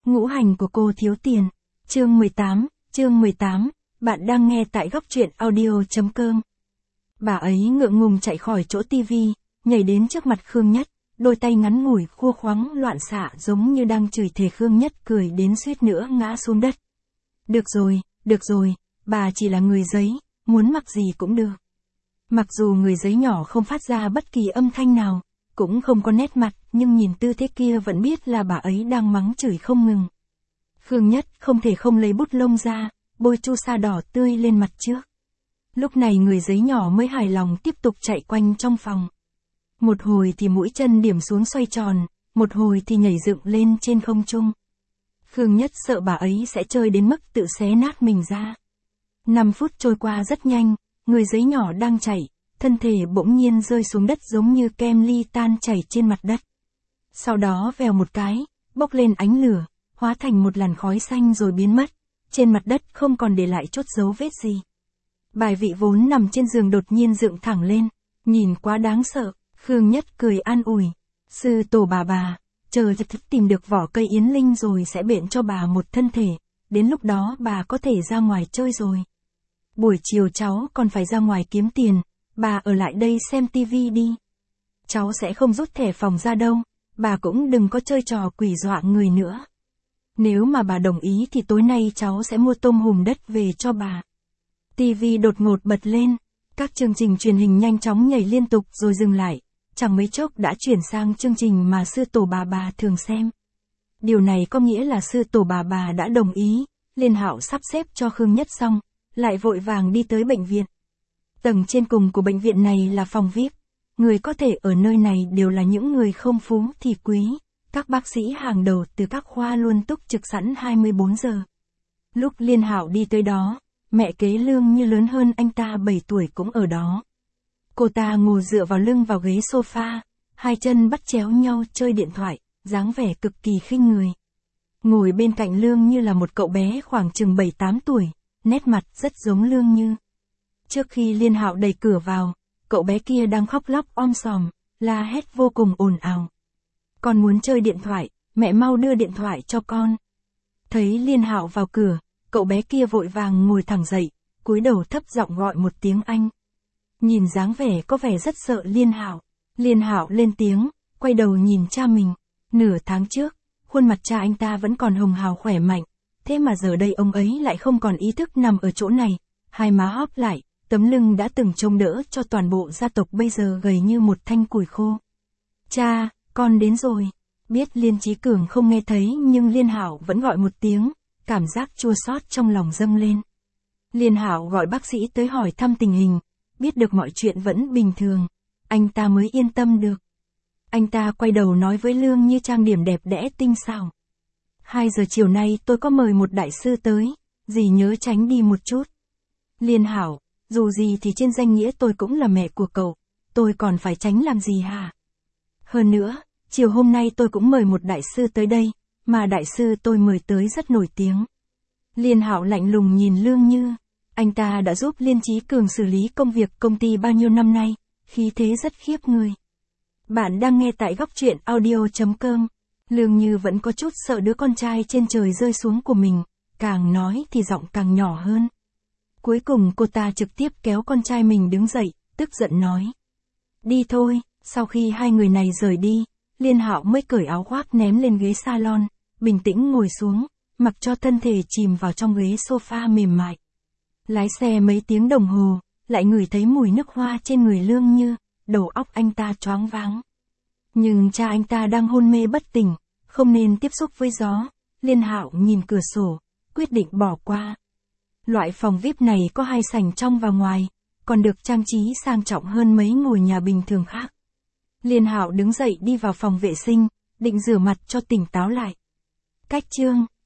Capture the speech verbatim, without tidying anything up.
Ngũ hành của cô thiếu tiền. Chương mười tám, chương mười tám, bạn đang nghe tại góc truyện audio.com. Bà ấy ngượng ngùng chạy khỏi chỗ tivi, nhảy đến trước mặt Khương Nhất, đôi tay ngắn ngủi khua khoắng loạn xạ giống như đang chửi thề. Khương Nhất cười đến suýt nữa ngã xuống đất. Được rồi, được rồi, bà chỉ là người giấy, muốn mặc gì cũng được. Mặc dù người giấy nhỏ không phát ra bất kỳ âm thanh nào, cũng không có nét mặt, nhưng nhìn tư thế kia vẫn biết là bà ấy đang mắng chửi không ngừng. Khương Nhất không thể không lấy bút lông ra, bôi chu sa đỏ tươi lên mặt trước. Lúc này người giấy nhỏ mới hài lòng tiếp tục chạy quanh trong phòng. Một hồi thì mũi chân điểm xuống xoay tròn, một hồi thì nhảy dựng lên trên không trung. Khương Nhất sợ bà ấy sẽ chơi đến mức tự xé nát mình ra. Năm phút trôi qua rất nhanh, người giấy nhỏ đang chạy, thân thể bỗng nhiên rơi xuống đất giống như kem ly tan chảy trên mặt đất. Sau đó vèo một cái, bốc lên ánh lửa, hóa thành một làn khói xanh rồi biến mất, trên mặt đất không còn để lại chút dấu vết gì. Bài vị vốn nằm trên giường đột nhiên dựng thẳng lên, nhìn quá đáng sợ, Khương Nhất cười an ủi. Sư tổ bà bà, chờ thật thức tìm được vỏ cây yến linh rồi sẽ biện cho bà một thân thể, đến lúc đó bà có thể ra ngoài chơi rồi. Buổi chiều cháu còn phải ra ngoài kiếm tiền, bà ở lại đây xem tivi đi. Cháu sẽ không rút thẻ phòng ra đâu, bà cũng đừng có chơi trò quỷ dọa người nữa. Nếu mà bà đồng ý thì tối nay cháu sẽ mua tôm hùm đất về cho bà. Tivi đột ngột bật lên, các chương trình truyền hình nhanh chóng nhảy liên tục rồi dừng lại, chẳng mấy chốc đã chuyển sang chương trình mà sư tổ bà bà thường xem. Điều này có nghĩa là sư tổ bà bà đã đồng ý, Liên Hạo sắp xếp cho Khương Nhất xong, lại vội vàng đi tới bệnh viện. Tầng trên cùng của bệnh viện này là phòng vi ai pi, người có thể ở nơi này đều là những người không phú thì quý, các bác sĩ hàng đầu từ các khoa luôn túc trực sẵn hai mươi bốn giờ. Lúc Liên Hạo đi tới đó, mẹ kế Lương Như lớn hơn anh ta bảy tuổi cũng ở đó. Cô ta ngồi dựa vào lưng vào ghế sofa, hai chân bắt chéo nhau chơi điện thoại, dáng vẻ cực kỳ khinh người. Ngồi bên cạnh Lương Như là một cậu bé khoảng chừng bảy tám tuổi, nét mặt rất giống Lương Như. Trước khi Liên Hạo đẩy cửa vào, cậu bé kia đang khóc lóc om sòm, la hét vô cùng ồn ào. Con muốn chơi điện thoại, mẹ mau đưa điện thoại cho con. Thấy Liên Hạo vào cửa, cậu bé kia vội vàng ngồi thẳng dậy, cúi đầu thấp giọng gọi một tiếng anh. Nhìn dáng vẻ có vẻ rất sợ Liên Hạo. Liên Hạo lên tiếng, quay đầu nhìn cha mình. Nửa tháng trước, khuôn mặt cha anh ta vẫn còn hồng hào khỏe mạnh, thế mà giờ đây ông ấy lại không còn ý thức nằm ở chỗ này, hai má hóp lại, tấm lưng đã từng trông đỡ cho toàn bộ gia tộc bây giờ gầy như một thanh củi khô. Cha, con đến rồi. Biết Liên Chí Cường không nghe thấy nhưng Liên Hạo vẫn gọi một tiếng, cảm giác chua xót trong lòng dâng lên. Liên Hạo gọi bác sĩ tới hỏi thăm tình hình, biết được mọi chuyện vẫn bình thường, anh ta mới yên tâm được. Anh ta quay đầu nói với Lương Như trang điểm đẹp đẽ tinh xảo. Hai giờ chiều nay tôi có mời một đại sư tới, dì nhớ tránh đi một chút. Liên Hạo, dù gì thì trên danh nghĩa tôi cũng là mẹ của cậu, tôi còn phải tránh làm gì hả? Hơn nữa, chiều hôm nay tôi cũng mời một đại sư tới đây, mà đại sư tôi mời tới rất nổi tiếng. Liên Hạo lạnh lùng nhìn Lương Như, anh ta đã giúp Liên Chí Cường xử lý công việc công ty bao nhiêu năm nay, khí thế rất khiếp người. Bạn đang nghe tại góc truyện audio.com. Lương Như vẫn có chút sợ đứa con trai trên trời rơi xuống của mình, càng nói thì giọng càng nhỏ hơn. Cuối cùng cô ta trực tiếp kéo con trai mình đứng dậy, tức giận nói. Đi thôi. Sau khi hai người này rời đi, Liên Hạo mới cởi áo khoác ném lên ghế salon, bình tĩnh ngồi xuống, mặc cho thân thể chìm vào trong ghế sofa mềm mại. Lái xe mấy tiếng đồng hồ, lại ngửi thấy mùi nước hoa trên người Lương Như, đầu óc anh ta choáng váng. Nhưng cha anh ta đang hôn mê bất tỉnh, không nên tiếp xúc với gió. Liên Hạo nhìn cửa sổ, quyết định bỏ qua. Loại phòng vi ai pi này có hai sảnh trong và ngoài, còn được trang trí sang trọng hơn mấy ngôi nhà bình thường khác. Liên Hạo đứng dậy đi vào phòng vệ sinh, định rửa mặt cho tỉnh táo lại. Cách chương,